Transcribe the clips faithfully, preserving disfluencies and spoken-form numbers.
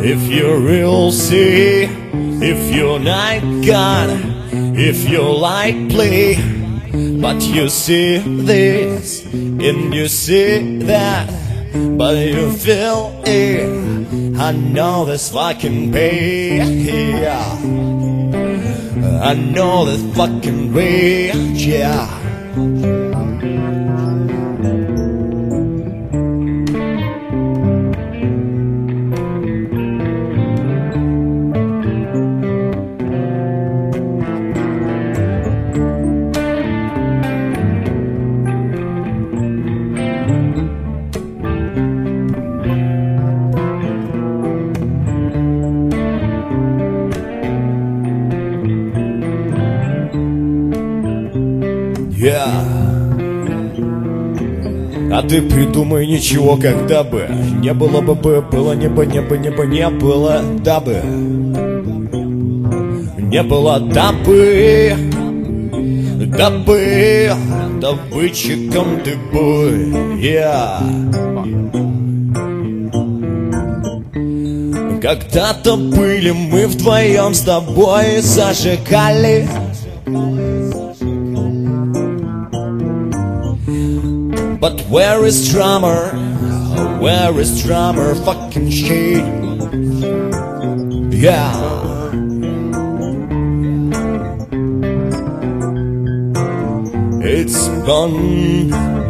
If you real see, if you like God, if you like play, but you see this and you see that, but you feel it. I know this fucking pain, yeah. I know this fucking rage, yeah. Yeah. А ты придумай ничего, когда бы не было бы бы, было не бы, не бы, не бы, не было дабы. Не было дабы, дабы, добытчиком ты бы, yeah. Когда-то были мы вдвоем с тобой, зажигали. But where is drummer? Where is drummer? Fucking shit. Yeah. It's gone.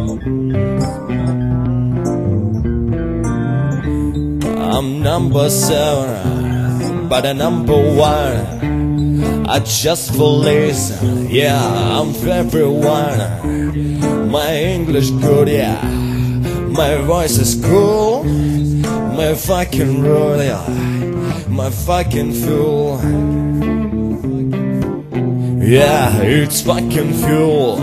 I'm number seven, but a number one. I just police. Yeah, I'm everyone. My English good, yeah. My voice is cool. My fucking rude, yeah. My fucking fool. Yeah, it's fucking fuel.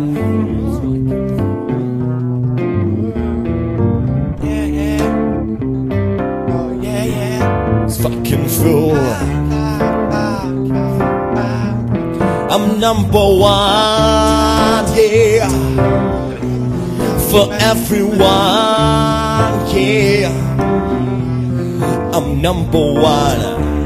Yeah, yeah. Oh, yeah, yeah. It's fucking fuel. I'm number one, yeah. For everyone, yeah. I'm number one.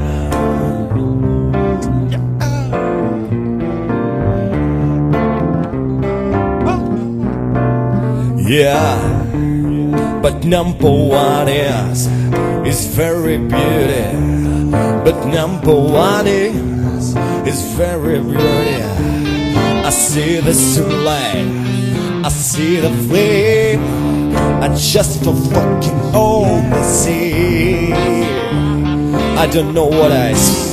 Yeah, but number one is is very beautiful. But number one is is very beautiful. I see the sunlight, I see the flame. I just for fucking only see. I don't know what I see.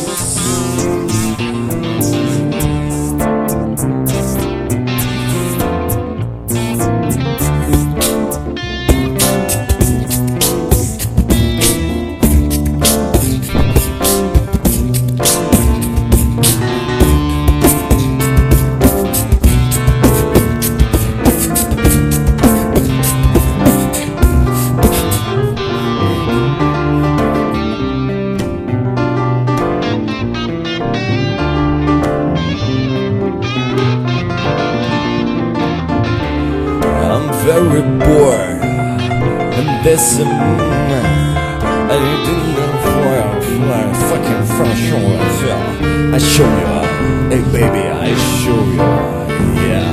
Very bored, and this um, I didn't go for a fucking front show. I show you, hey baby, I show you, yeah.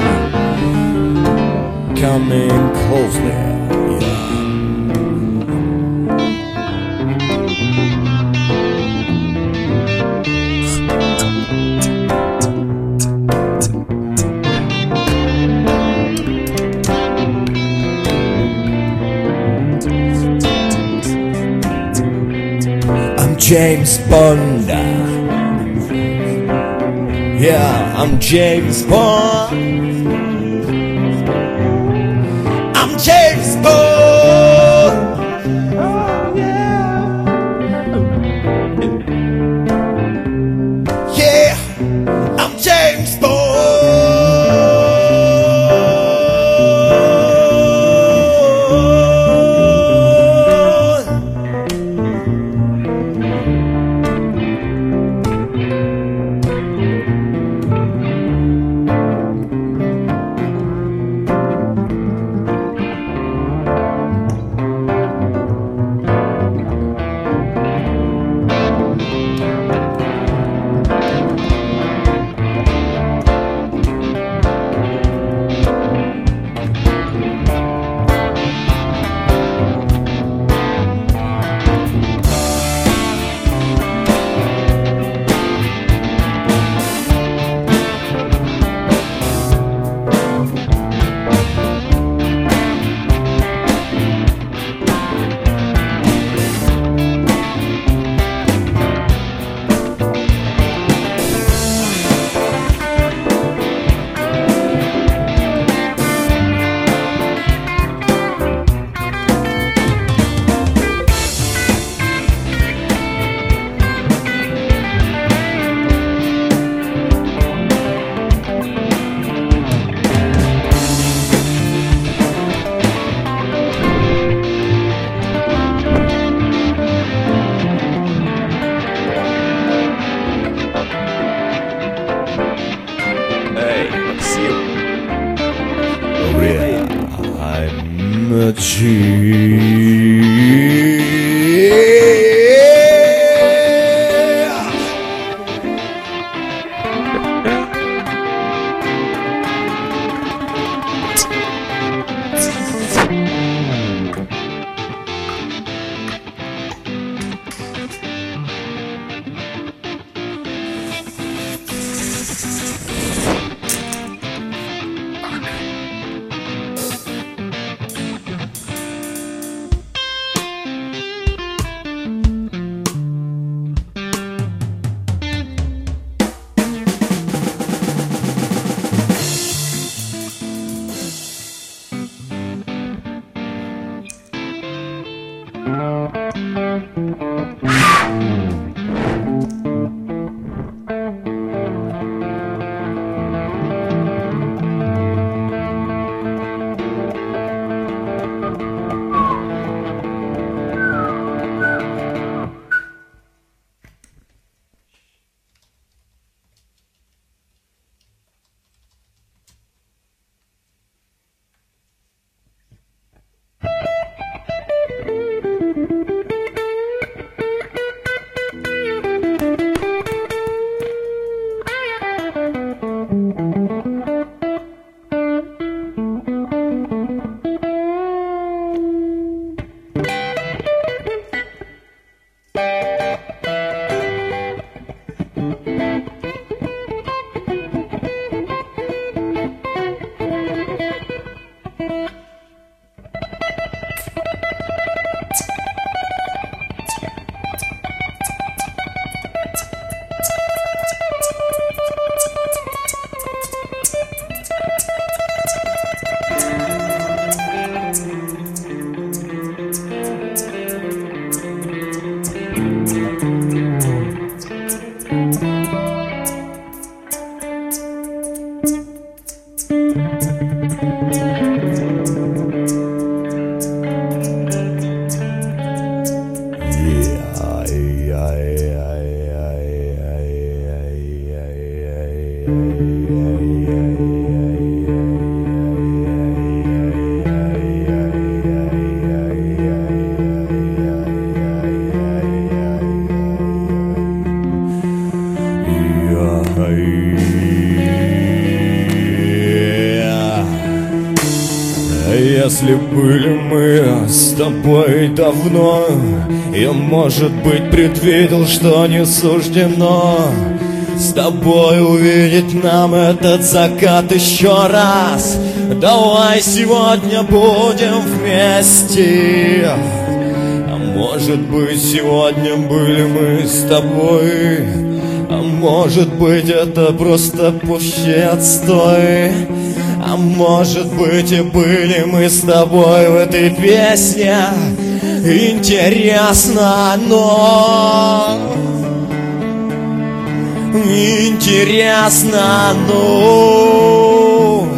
Coming closely, yeah. James Bond. Yeah, I'm James Bond. I'm James Bond. Oh, yeah. Yeah, I'm James Bond. Если были мы с тобой давно, я, может быть, предвидел, что не суждено с тобой увидеть нам этот закат еще раз. Давай сегодня будем вместе. А может быть, сегодня были мы с тобой, а может быть, это просто пущий отстой. А может быть, и были мы с тобой в этой песне. Интересно, но Интересно, но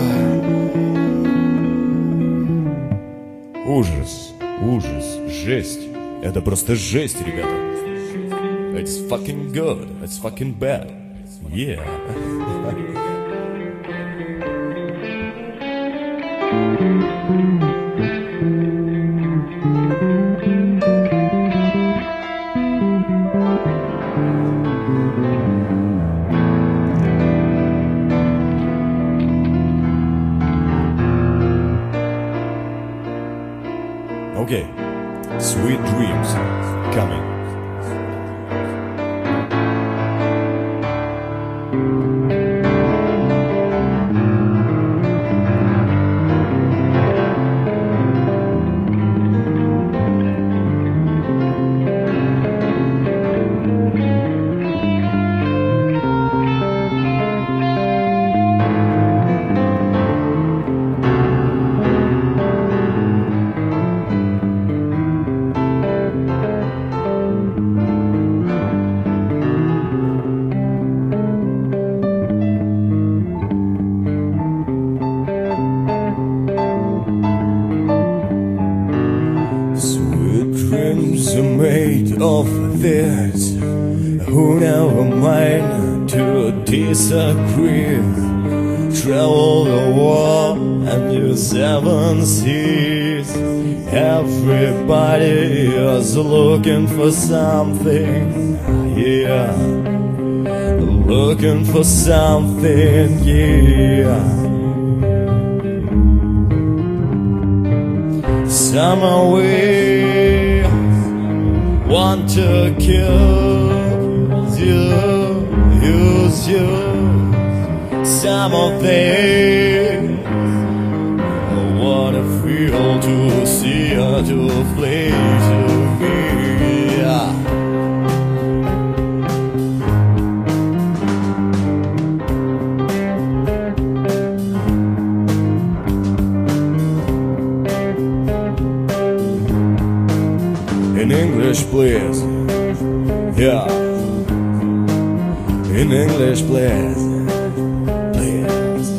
Ужас, ужас, жесть. Это просто жесть, ребята. It's fucking good, it's fucking bad. Yeah. Okay, sweet dreams coming. Dreams are made of this. Who never mind to disagree? travel the world and you seven seas. Everybody is looking for something, yeah, looking for something, yeah. Somehow we want to kill you, use you. Some of them wanna feel to see or to play to me, yeah. In English, please. Yeah. In English, please. Please.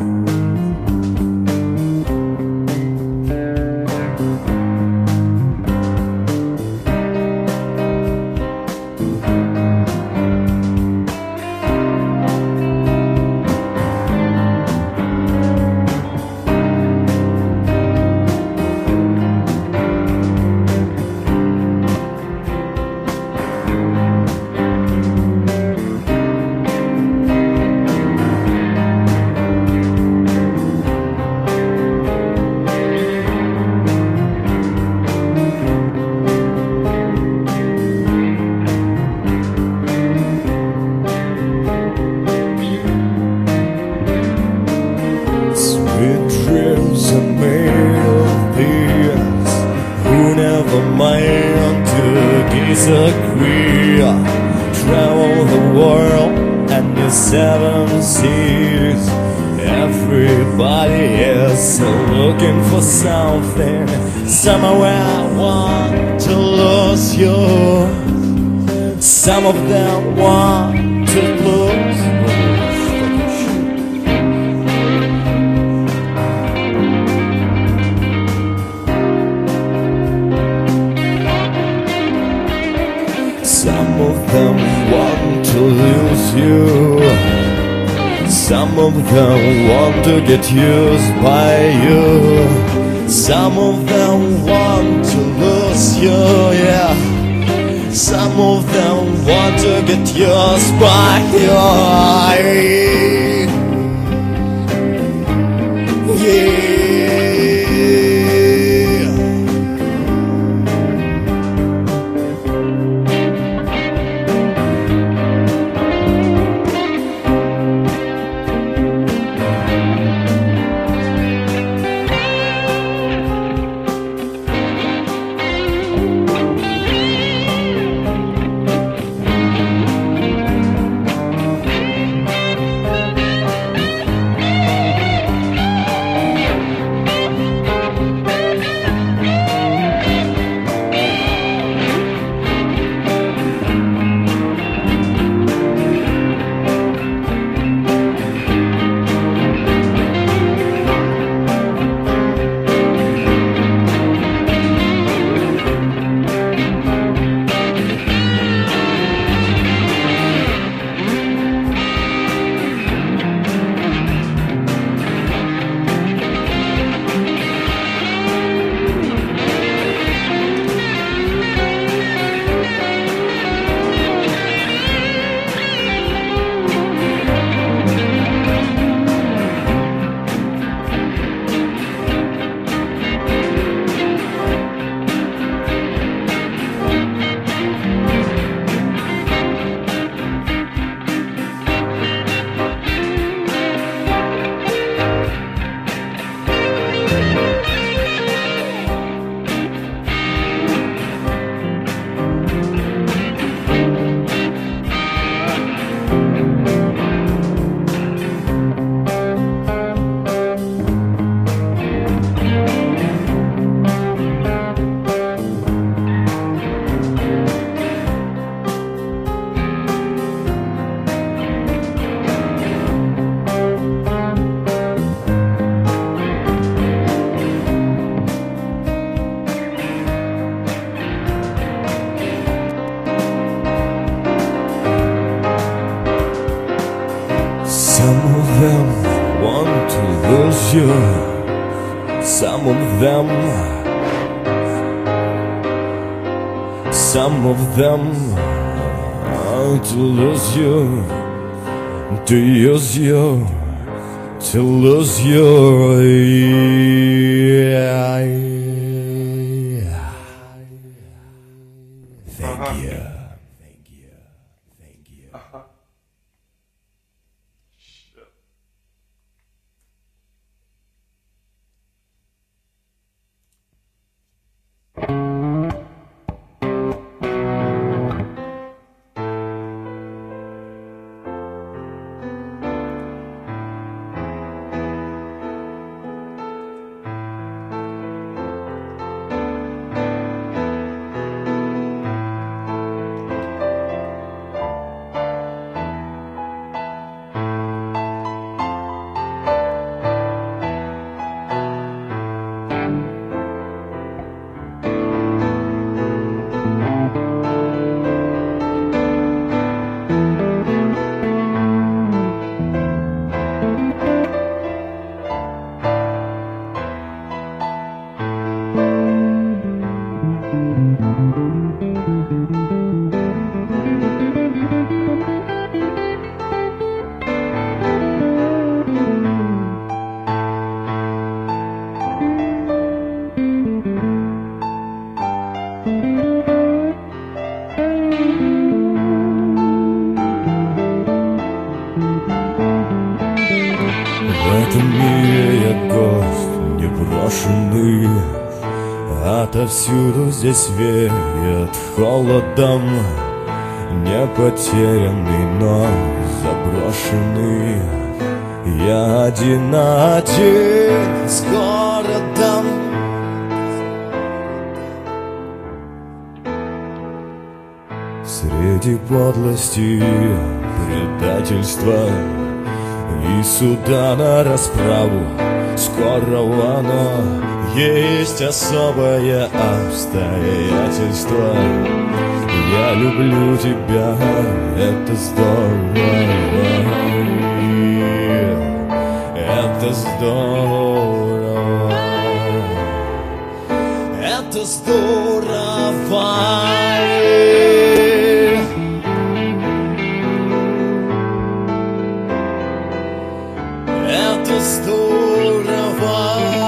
Dreams are made of these who never mind to disagree. Travel the world and the seven seas. Everybody is looking for something. Somehow I want to lose you. Some of them want to lose you. Some of them want to lose you. Some of them want to get used by you. Some of them want to lose you, yeah. Some of them want to get used by you, yeah. them, some of them uh, to lose you, to use you, to lose you. Yeah. Thank Ага. you. Thank you. Thank you. Ага. В этом мире я гость непрошенный, отовсюду здесь веет холодом, не потерянный, но заброшенный. Я один на один с городом. Среди подлости, предательства и суда на расправу скорого, но есть особое обстоятельство. Я люблю тебя, это здорово, это здорово, это здорово. Это здорово.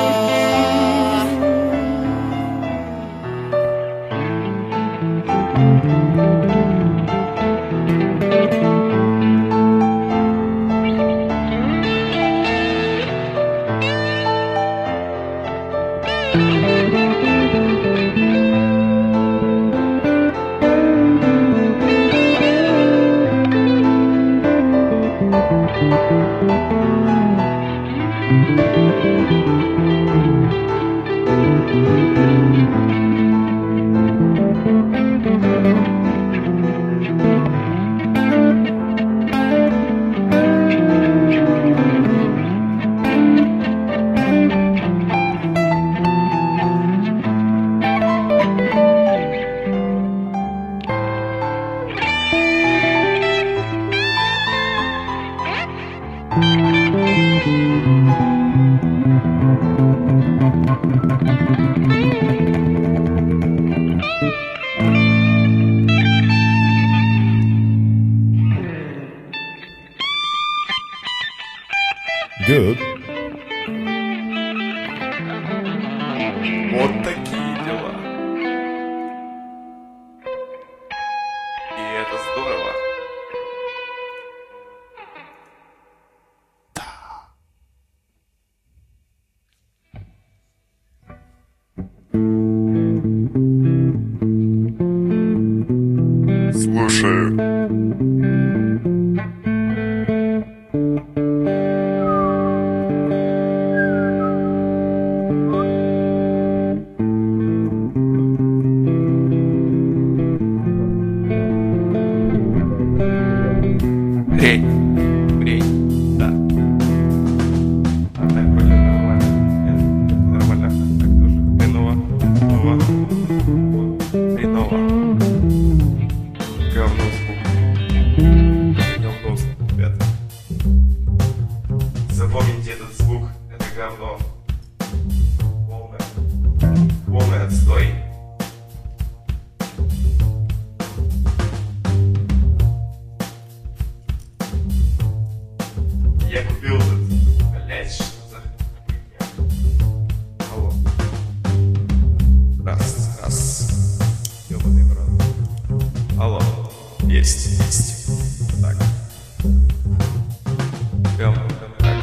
Good. Вот такие дела. И это здорово. Слушаю. Эй, эй, да. А так вроде нормально. Нет, нормально. Так тоже. Хреново. Нова. Хреново. Говно звук. Говно звук, ребята. Запомните этот звук. Это говно. Полное. Tak. Jo, tak.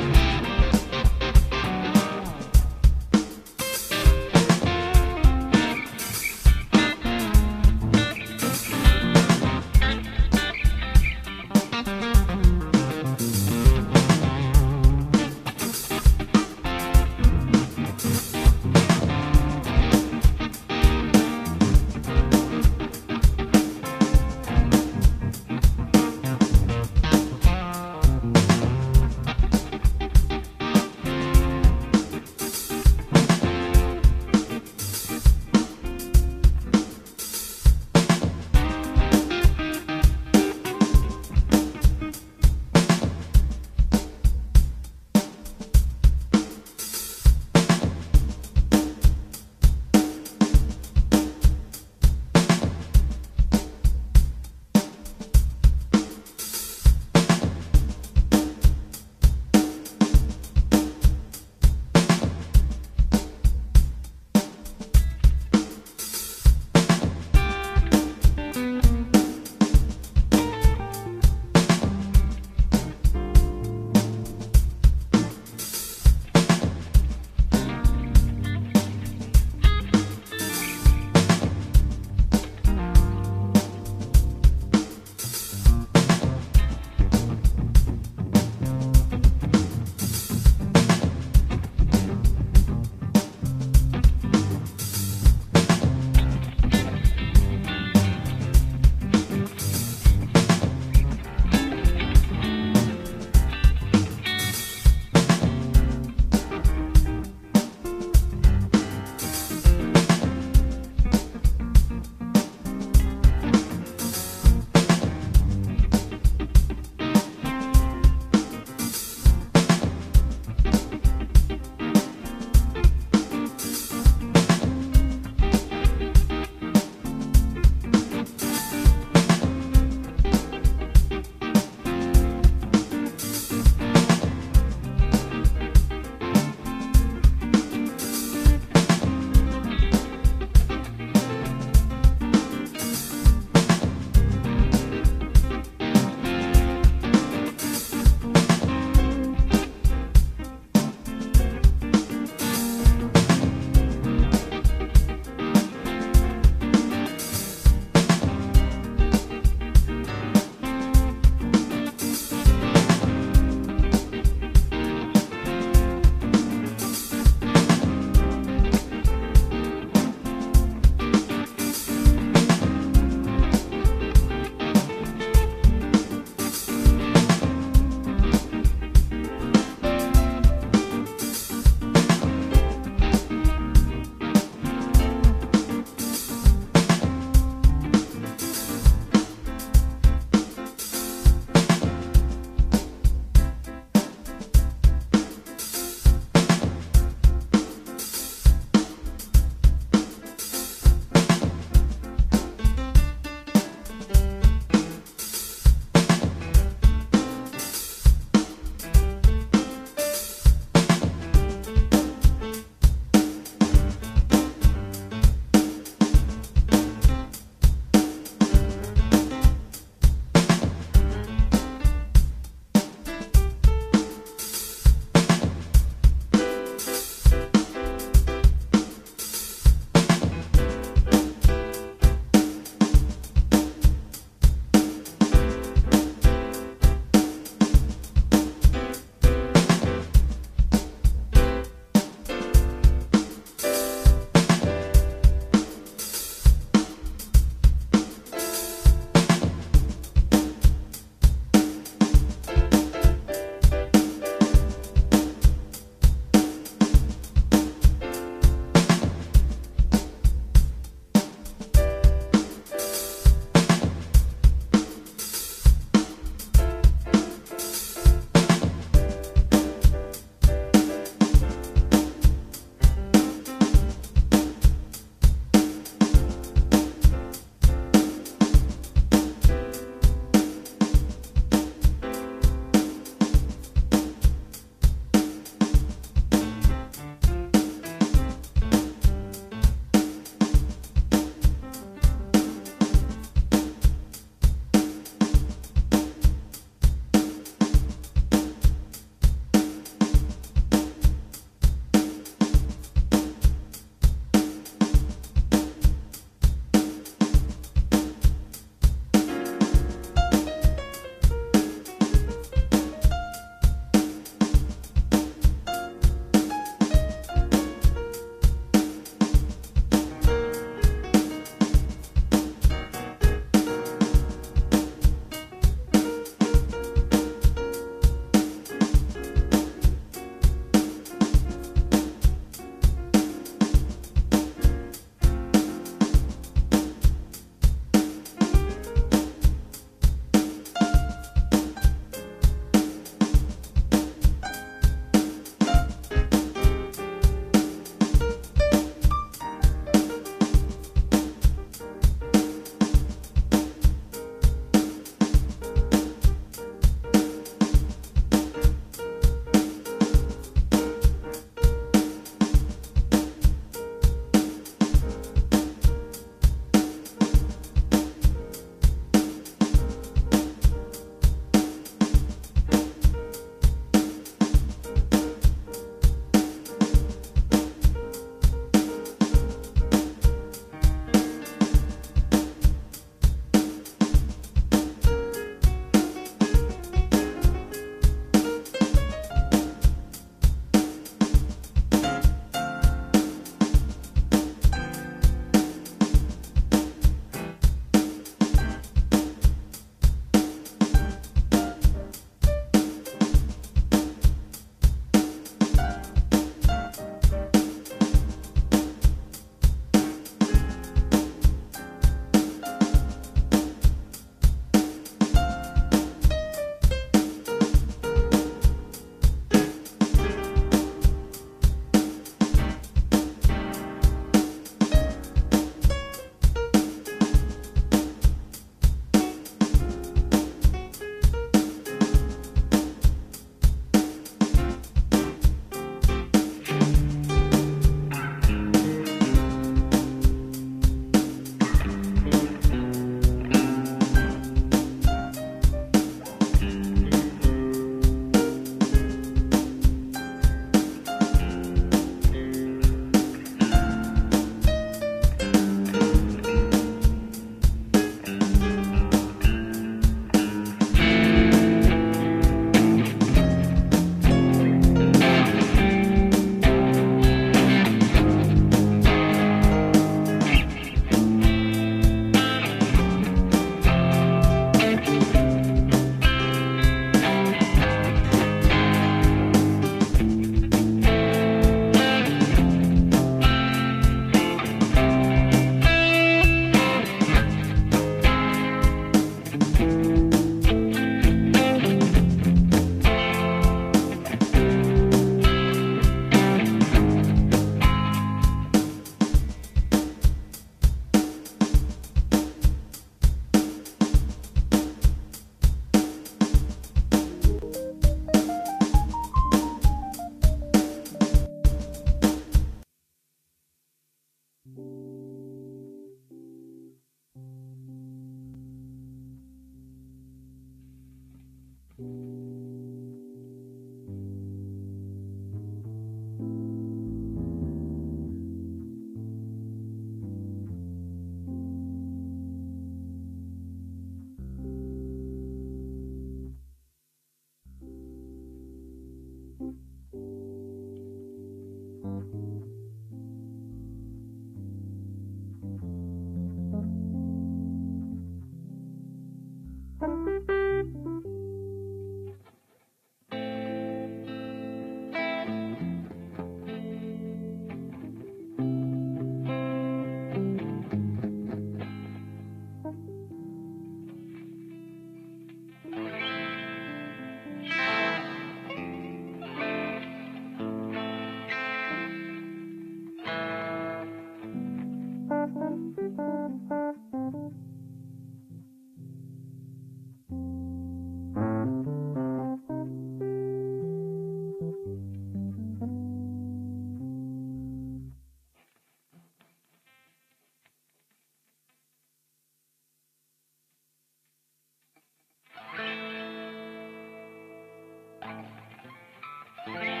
Bye.